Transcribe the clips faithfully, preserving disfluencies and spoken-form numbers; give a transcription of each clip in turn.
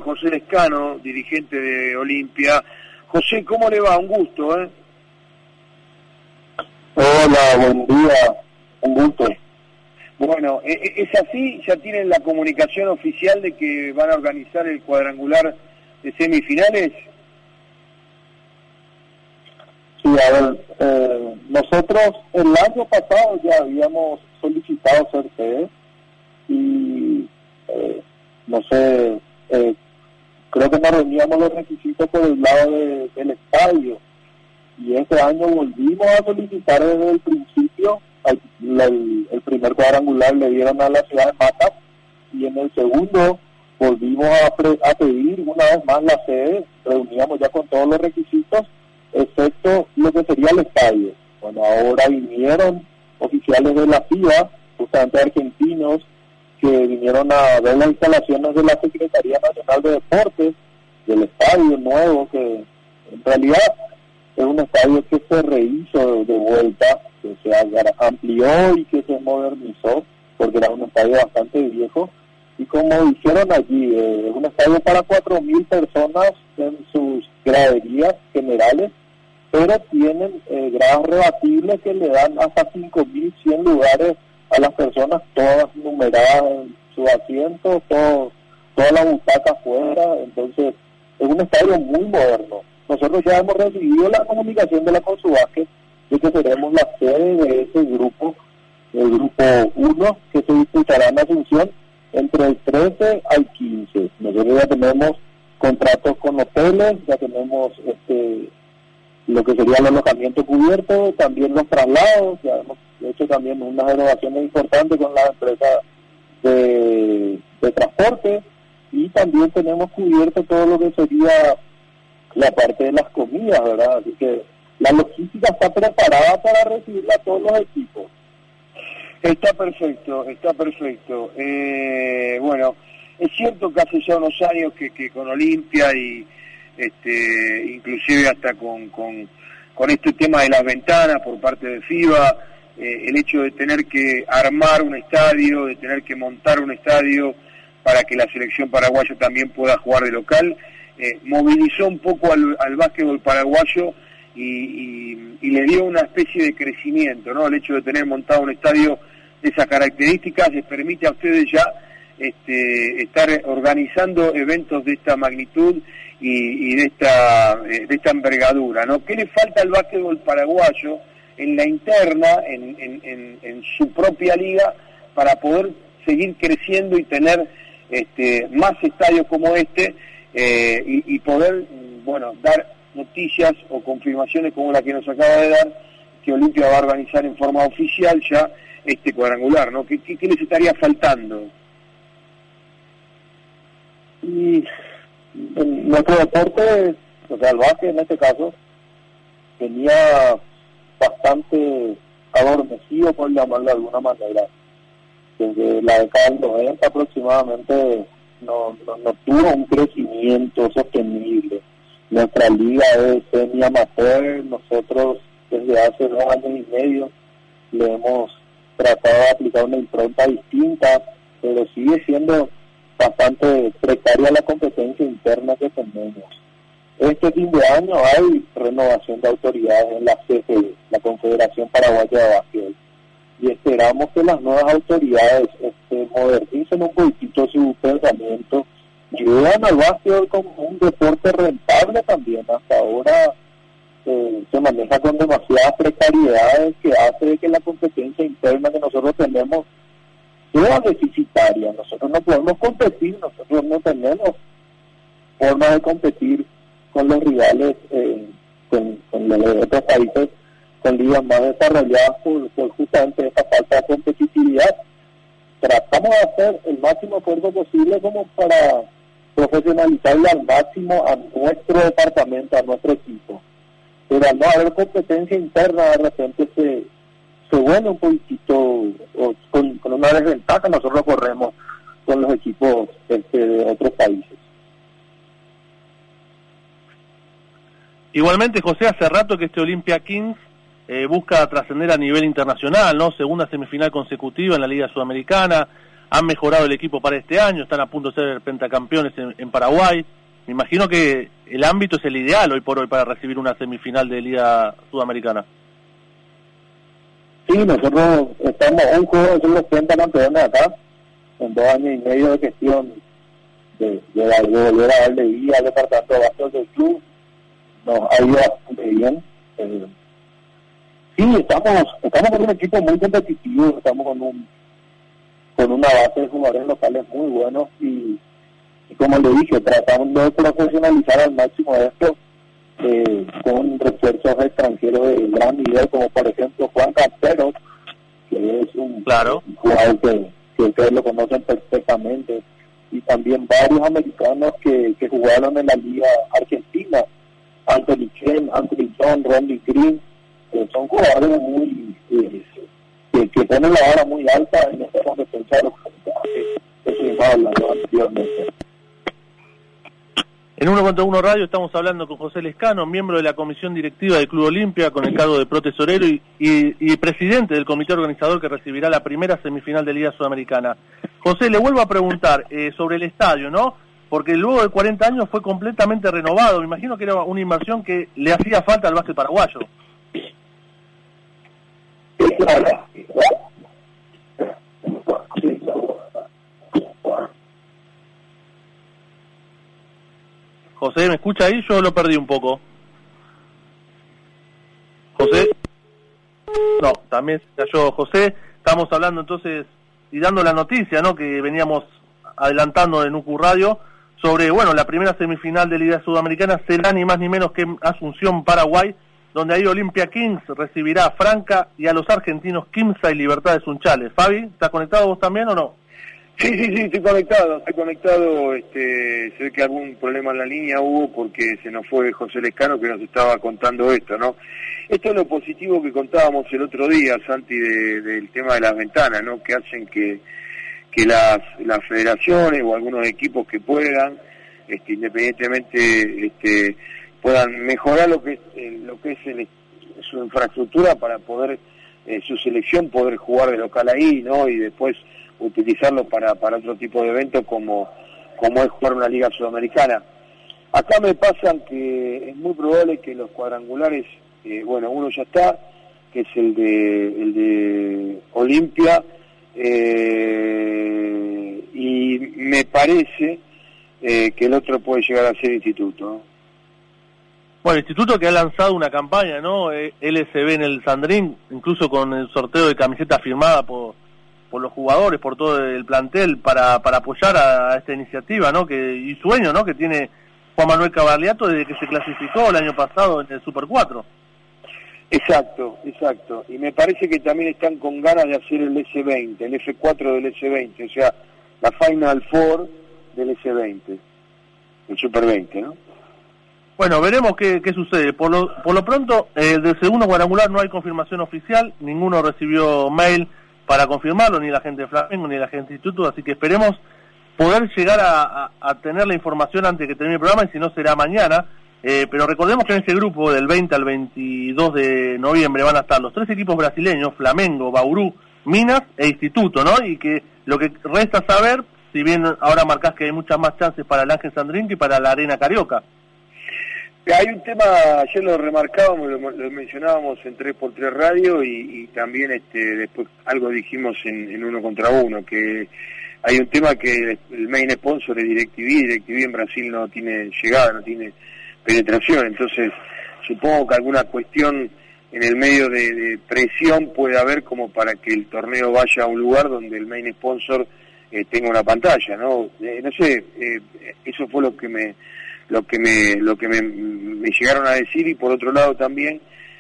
José Lescano, dirigente de Olimpia. José, ¿cómo le va? Un gusto, ¿eh? Hola, buen día, un gusto. Bueno, ¿es así? ¿Ya tienen la comunicación oficial de que van a organizar el cuadrangular de semifinales? Sí, a ver, eh, nosotros el año pasado ya habíamos solicitado ser sede y eh, no sé, eh, creo que nos reuníamos los requisitos por el lado de, del estadio y este año volvimos a solicitar desde el principio. El, el, el primer cuadrangular le dieron a la ciudad de Mata y en el segundo volvimos a, pre, a pedir una vez más la sede, reuníamos ya con todos los requisitos excepto lo que sería el estadio. Bueno, ahora vinieron oficiales de la FIBA, justamente argentinos, que vinieron a ver las instalaciones de la Secretaría Nacional de Deportes, del estadio nuevo, que en realidad es un estadio que se rehizo de vuelta, que se amplió y que se modernizó, porque era un estadio bastante viejo, y como dijeron allí, eh, es un estadio para cuatro mil personas en sus graderías generales, pero tienen eh, gradas rebatibles que le dan hasta cinco mil cien lugares a las personas, todas numeradas en sus asientos, todo, toda la butaca afuera. Entonces es un estadio muy moderno. Nosotros ya hemos recibido la comunicación de la Consubasque de que seremos la sede de ese grupo, el grupo uno, que se disputará en Asunción entre el trece al quince. Nosotros ya tenemos contratos con hoteles, ya tenemos este lo que sería el alojamiento cubierto, también los traslados, ya hemos hecho también unas renovaciones importantes con la empresa de, de transporte, y también tenemos cubierto todo lo que sería la parte de las comidas, ¿verdad? Así que la logística está preparada para recibir a todos los equipos. Está perfecto, está perfecto. Eh, bueno, es cierto que hace ya unos años que, que con Olimpia y este inclusive hasta con, con, con este tema de las ventanas por parte de FIBA, eh, el hecho de tener que armar un estadio, de tener que montar un estadio para que la selección paraguaya también pueda jugar de local, eh, movilizó un poco al, al básquetbol paraguayo y, y, y le dio una especie de crecimiento, ¿no? El hecho de tener montado un estadio de esas características les permite a ustedes ya este, estar organizando eventos de esta magnitud y, y de esta de esta envergadura, ¿no? ¿Qué le falta al básquetbol paraguayo en la interna, en, en, en, en su propia liga, para poder seguir creciendo y tener este, más estadios como este eh, y, y poder, bueno, dar noticias o confirmaciones como la que nos acaba de dar, que Olimpia va a organizar en forma oficial ya este cuadrangular, ¿no? ¿Qué, qué, qué les estaría faltando? Y en nuestro deporte, o sea, el básquet en este caso, tenía bastante adormecido, por llamarlo de alguna manera. Desde la década del noventa aproximadamente no, no, no tuvo un crecimiento sostenible. Nuestra liga es semi-amateur, nosotros desde hace dos años y medio le hemos tratado de aplicar una impronta distinta, pero sigue siendo bastante precaria la competencia interna que tenemos. Este fin de año hay renovación de autoridades en la C P B, la Confederación Paraguaya de Básquetbol, y esperamos que las nuevas autoridades este, modernicen un poquito su pensamiento y vean al básquetbol como un deporte rentable también. Hasta ahora eh, se maneja con demasiadas precariedades que hace que la competencia interna que nosotros tenemos sea deficitaria. Nosotros no podemos competir, nosotros no tenemos forma de competir con los rivales, eh, con, con los de otros países con ligas más desarrolladas por, por justamente esta falta de competitividad. Tratamos de hacer el máximo esfuerzo posible como para profesionalizarle al máximo a nuestro departamento, a nuestro equipo, pero al no haber competencia interna de repente se se vuelve un poquitito o, con, con una desventaja. Nosotros corremos con los equipos este, de otros países. Igualmente, José, hace rato que este Olimpia Kings eh, busca trascender a nivel internacional, ¿no? Segunda semifinal consecutiva en la Liga Sudamericana, han mejorado el equipo para este año, están a punto de ser pentacampeones en, en Paraguay. Me imagino que el ámbito es el ideal hoy por hoy para recibir una semifinal de Liga Sudamericana. Sí, nosotros estamos a un juego de ser los pentacampeones acá, en dos años y medio de gestión de, de, de volver a darle vida al departamento de básquet del club. Nos ha ido bastante bien. Eh, sí, estamos estamos con un equipo muy competitivo, estamos con un con una base de jugadores locales muy buenos y, y como le dije, tratamos de profesionalizar al máximo esto eh, con refuerzos extranjeros de gran nivel, como por ejemplo Juan Cantero, que es un, claro. un jugador que, que ustedes lo conocen perfectamente, y también varios americanos que, que jugaron en la Liga Argentina, Anthony Chen, Anthony John, Randy Green, que son jugadores muy eh, que, que ponen la vara muy alta en esta competencia de los que estuvimos hablando anteriormente. En Uno contra Uno Radio estamos hablando con José Lescano, miembro de la comisión directiva del Club Olimpia, con el cargo de protesorero y, y, y presidente del comité organizador que recibirá la primera semifinal de Liga Sudamericana. José, le vuelvo a preguntar eh, sobre el estadio, ¿no? Porque luego de cuarenta años fue completamente renovado. Me imagino que era una inversión que le hacía falta al básquet paraguayo. José, ¿me escucha ahí? Yo lo perdí un poco. José. No, también se cayó José. Estamos hablando entonces y dando la noticia, ¿no?, que veníamos adelantando en U C U Radio sobre, bueno, la primera semifinal de Liga Sudamericana será ni más ni menos que Asunción, Paraguay, donde ahí Olimpia Kings recibirá a Franca y a los argentinos Quimsa y Libertad de Sunchales. Fabi, ¿estás conectado vos también o no? Sí, sí, sí, estoy conectado, estoy conectado, este, sé que algún problema en la línea hubo porque se nos fue José Lescano que nos estaba contando esto, ¿no? Esto es lo positivo que contábamos el otro día, Santi, de, del tema de las ventanas, ¿no?, que hacen que, que las, las federaciones o algunos equipos que puedan, este, independientemente, este, puedan mejorar lo que, eh, lo que es el, su infraestructura para poder, eh, su selección, poder jugar de local ahí, ¿no?, y después utilizarlo para, para otro tipo de eventos como, como es jugar una liga sudamericana. Acá me pasa que es muy probable que los cuadrangulares, eh, bueno, uno ya está, que es el de el de Olimpia, eh, y me parece eh, que el otro puede llegar a ser Instituto, ¿no? Bueno, el Instituto que ha lanzado una campaña, ¿no?, L S B en el Sandrín, incluso con el sorteo de camiseta firmada por por los jugadores, por todo el plantel, para, para apoyar a, a esta iniciativa, ¿no?, que y sueño, ¿no?, que tiene Juan Manuel Cabagliato desde que se clasificó el año pasado en el Super cuatro. Exacto, exacto. Y me parece que también están con ganas de hacer el S veinte, el F cuatro del S veinte, o sea, la Final Four del S veinte, el Super veinte, ¿no? Bueno, veremos qué, qué sucede. Por lo, por lo pronto, eh, del segundo cuadrangular no hay confirmación oficial, ninguno recibió mail para confirmarlo, ni la gente de Flamengo, ni la gente de Instituto, así que esperemos poder llegar a, a, a tener la información antes que termine el programa, y si no será mañana, eh, pero recordemos que en ese grupo del veinte al veintidós de noviembre van a estar los tres equipos brasileños, Flamengo, Bauru, Minas e Instituto, ¿no?, y que lo que resta saber, si bien ahora marcás que hay muchas más chances para el Ángel Sandrín que para la Arena Carioca. Hay un tema, ayer lo remarcábamos, lo, lo mencionábamos en tres por tres Radio y, y también este después algo dijimos en, en Uno contra Uno, que hay un tema que el main sponsor es DirecTV, DirecTV en Brasil no tiene llegada, no tiene penetración, entonces supongo que alguna cuestión en el medio de, de presión puede haber como para que el torneo vaya a un lugar donde el main sponsor eh, tenga una pantalla, ¿no? Eh, no sé, eh, eso fue lo que me... lo que me lo que me, me llegaron a decir, y por otro lado también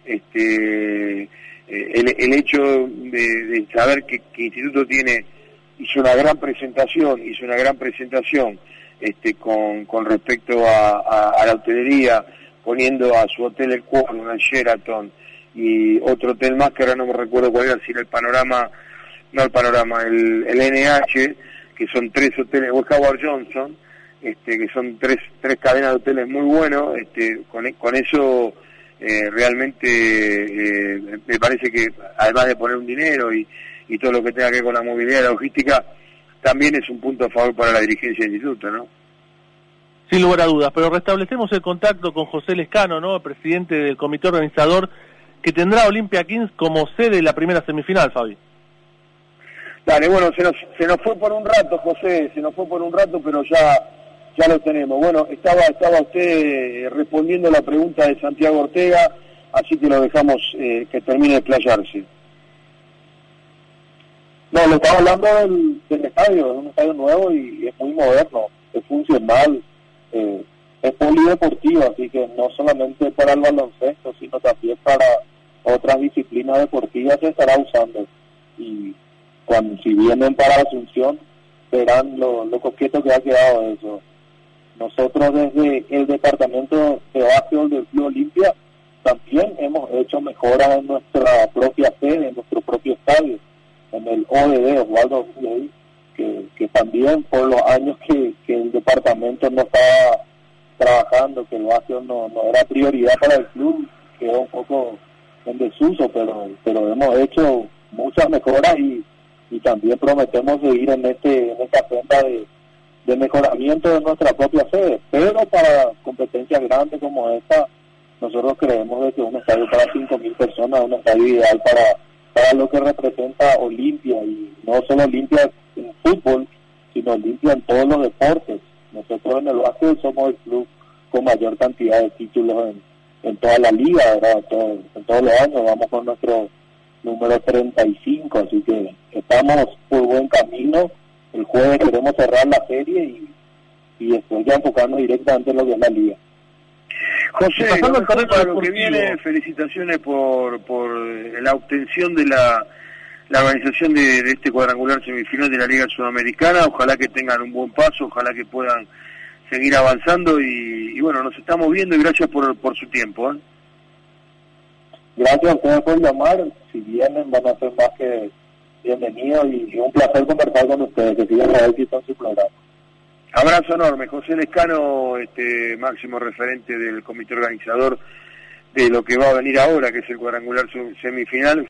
este el, el hecho de, de saber que, que Instituto tiene hizo una gran presentación hizo una gran presentación este con, con respecto a, a, a la hotelería, poniendo a su hotel el Quorum, el Sheraton y otro hotel más que ahora no me recuerdo cuál era, si era el Panorama, no el Panorama, el, el N H, que son tres hoteles, o Howard Johnson, Este, que son tres tres cadenas de hoteles muy buenos, este, con, con eso eh, realmente eh, me parece que además de poner un dinero y, y todo lo que tenga que ver con la movilidad y la logística, también es un punto a favor para la dirigencia del instituto, ¿no? Sin lugar a dudas, pero restablecemos el contacto con José Lescano, ¿no?, presidente del comité organizador, que tendrá a Olimpia Kings como sede de la primera semifinal, Fabi. Dale, bueno, se nos, se nos fue por un rato, José, se nos fue por un rato, pero ya ya lo tenemos. Bueno, estaba estaba usted respondiendo la pregunta de Santiago Ortega, así que lo dejamos eh, que termine de playarse. No, le estaba hablando del, del estadio, es un estadio nuevo y, y es muy moderno, es funcional, eh, es polideportivo, así que no solamente para el baloncesto, sino también para otras disciplinas deportivas se estará usando. Y cuando si vienen para Asunción, verán lo, lo coqueto que ha quedado eso. Nosotros desde el departamento de básquetbol del Club Olimpia también hemos hecho mejoras en nuestra propia sede, en nuestro propio estadio, en el O D D, Osvaldo, que, que también por los años que, que el departamento no estaba trabajando, que el básquetbol no, no era prioridad para el club, quedó un poco en desuso, pero pero hemos hecho muchas mejoras y, y también prometemos seguir en este en esta senda de, de mejoramiento de nuestra propia sede, pero para competencias grandes como esta, nosotros creemos de que un estadio para cinco mil personas es un estadio ideal para, para lo que representa Olimpia, y no solo Olimpia en fútbol, sino Olimpia en todos los deportes. Nosotros en el básquet somos el club con mayor cantidad de títulos en, en toda la liga, ¿verdad? Todo, en todos los años vamos con nuestro número treinta y cinco, así que estamos por buen camino. El jueves queremos cerrar la serie y, y después ya enfocarnos directamente en lo que es la liga. José, pasando para lo que viene, felicitaciones por por la obtención de la la organización de, de este cuadrangular semifinal de la Liga Sudamericana. Ojalá que tengan un buen paso, ojalá que puedan seguir avanzando y, y bueno, nos estamos viendo y gracias por, por su tiempo, ¿eh? Gracias a ustedes por llamar, si vienen van a ser más que bienvenidos y, y un placer conversar con ustedes, que sigan a éxito en su programa. Abrazo enorme, José Lescano, este máximo referente del comité organizador de lo que va a venir ahora, que es el cuadrangular semifinal.